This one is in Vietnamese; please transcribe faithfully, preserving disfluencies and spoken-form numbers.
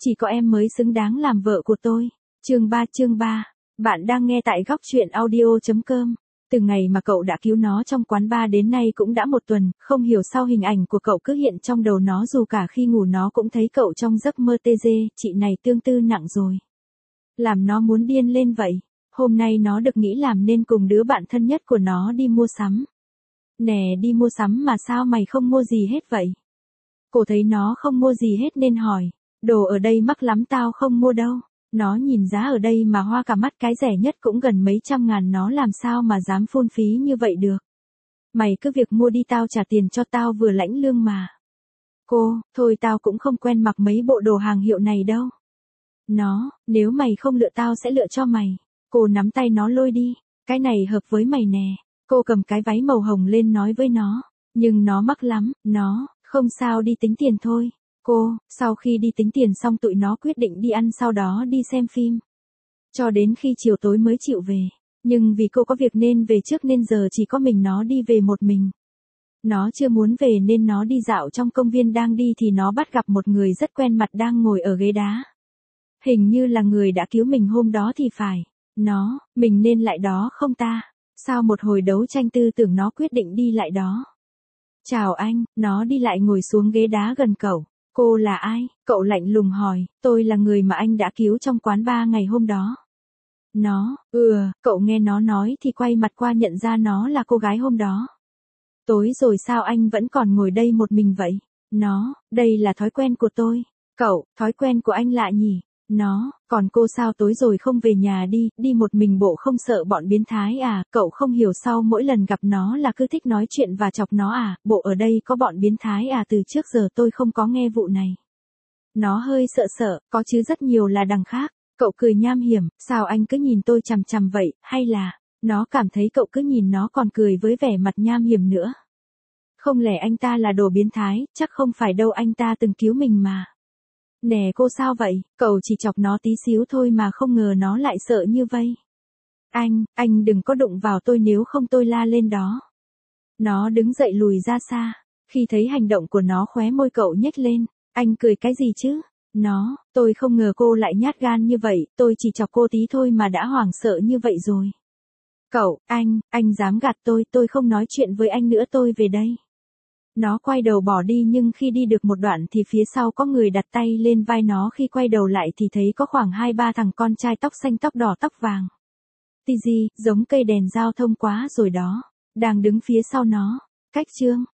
Chỉ có em mới xứng đáng làm vợ của tôi. Chương ba chương ba. Bạn đang nghe tại góc truyện audio chấm com. Từ ngày mà cậu đã cứu nó trong quán bar đến nay cũng đã một tuần, không hiểu sao hình ảnh của cậu cứ hiện trong đầu nó, dù cả khi ngủ nó cũng thấy cậu trong giấc mơ. Tê dê, chị này tương tư nặng rồi. Làm nó muốn điên lên vậy. Hôm nay nó được nghĩ làm nên cùng đứa bạn thân nhất của nó đi mua sắm. Nè, đi mua sắm mà sao mày không mua gì hết vậy? Cô thấy nó không mua gì hết nên hỏi, đồ ở đây mắc lắm tao không mua đâu. Nó nhìn giá ở đây mà hoa cả mắt, cái rẻ nhất cũng gần mấy trăm ngàn, nó làm sao mà dám phung phí như vậy được. Mày cứ việc mua đi, tao trả tiền cho, tao vừa lãnh lương mà. Cô, thôi tao cũng không quen mặc mấy bộ đồ hàng hiệu này đâu. Nó, nếu mày không lựa tao sẽ lựa cho mày. Cô nắm tay nó lôi đi, cái này hợp với mày nè. Cô cầm cái váy màu hồng lên nói với nó, nhưng nó mắc lắm. Nó, không sao, đi tính tiền thôi. Cô, sau khi đi tính tiền xong tụi nó quyết định đi ăn, sau đó đi xem phim. Cho đến khi chiều tối mới chịu về. Nhưng vì cô có việc nên về trước, nên giờ chỉ có mình nó đi về một mình. Nó chưa muốn về nên nó đi dạo trong công viên, đang đi thì nó bắt gặp một người rất quen mặt đang ngồi ở ghế đá. Hình như là người đã cứu mình hôm đó thì phải. Nó, mình nên lại đó không ta? Sau một hồi đấu tranh tư tưởng nó quyết định đi lại đó. Chào anh, nó đi lại ngồi xuống ghế đá gần cậu. Cô là ai? Cậu lạnh lùng hỏi. Tôi là người mà anh đã cứu trong quán bar ngày hôm đó. Nó, ừ, cậu nghe nó nói thì quay mặt qua nhận ra nó là cô gái hôm đó. Tối rồi sao anh vẫn còn ngồi đây một mình vậy? Nó, đây là thói quen của tôi. Cậu, thói quen của anh lạ nhỉ? Nó, còn cô sao tối rồi không về nhà đi, đi một mình bộ không sợ bọn biến thái à? Cậu không hiểu sao mỗi lần gặp nó là cứ thích nói chuyện và chọc nó à? Bộ ở đây có bọn biến thái à? Từ trước giờ tôi không có nghe vụ này. Nó hơi sợ sợ, có chứ, rất nhiều là đằng khác. Cậu cười nham hiểm, sao anh cứ nhìn tôi chằm chằm vậy, hay là... Nó cảm thấy cậu cứ nhìn nó còn cười với vẻ mặt nham hiểm nữa. Không lẽ anh ta là đồ biến thái? Chắc không phải đâu, anh ta từng cứu mình mà. Nè cô, sao vậy? Cậu chỉ chọc nó tí xíu thôi mà không ngờ nó lại sợ như vậy. Anh, anh đừng có đụng vào tôi, nếu không tôi la lên đó. Nó đứng dậy lùi ra xa. Khi thấy hành động của nó, khóe môi cậu nhếch lên. Anh cười cái gì chứ? Nó, tôi không ngờ cô lại nhát gan như vậy, tôi chỉ chọc cô tí thôi mà đã hoảng sợ như vậy rồi. Cậu, anh, anh dám gạt tôi, tôi không nói chuyện với anh nữa, tôi về đây. Nó quay đầu bỏ đi, nhưng khi đi được một đoạn thì phía sau có người đặt tay lên vai nó. Khi quay đầu lại thì thấy có khoảng hai ba thằng con trai tóc xanh tóc đỏ tóc vàng. Tì gì, giống cây đèn giao thông quá rồi đó. Đang đứng phía sau nó. Cách chương.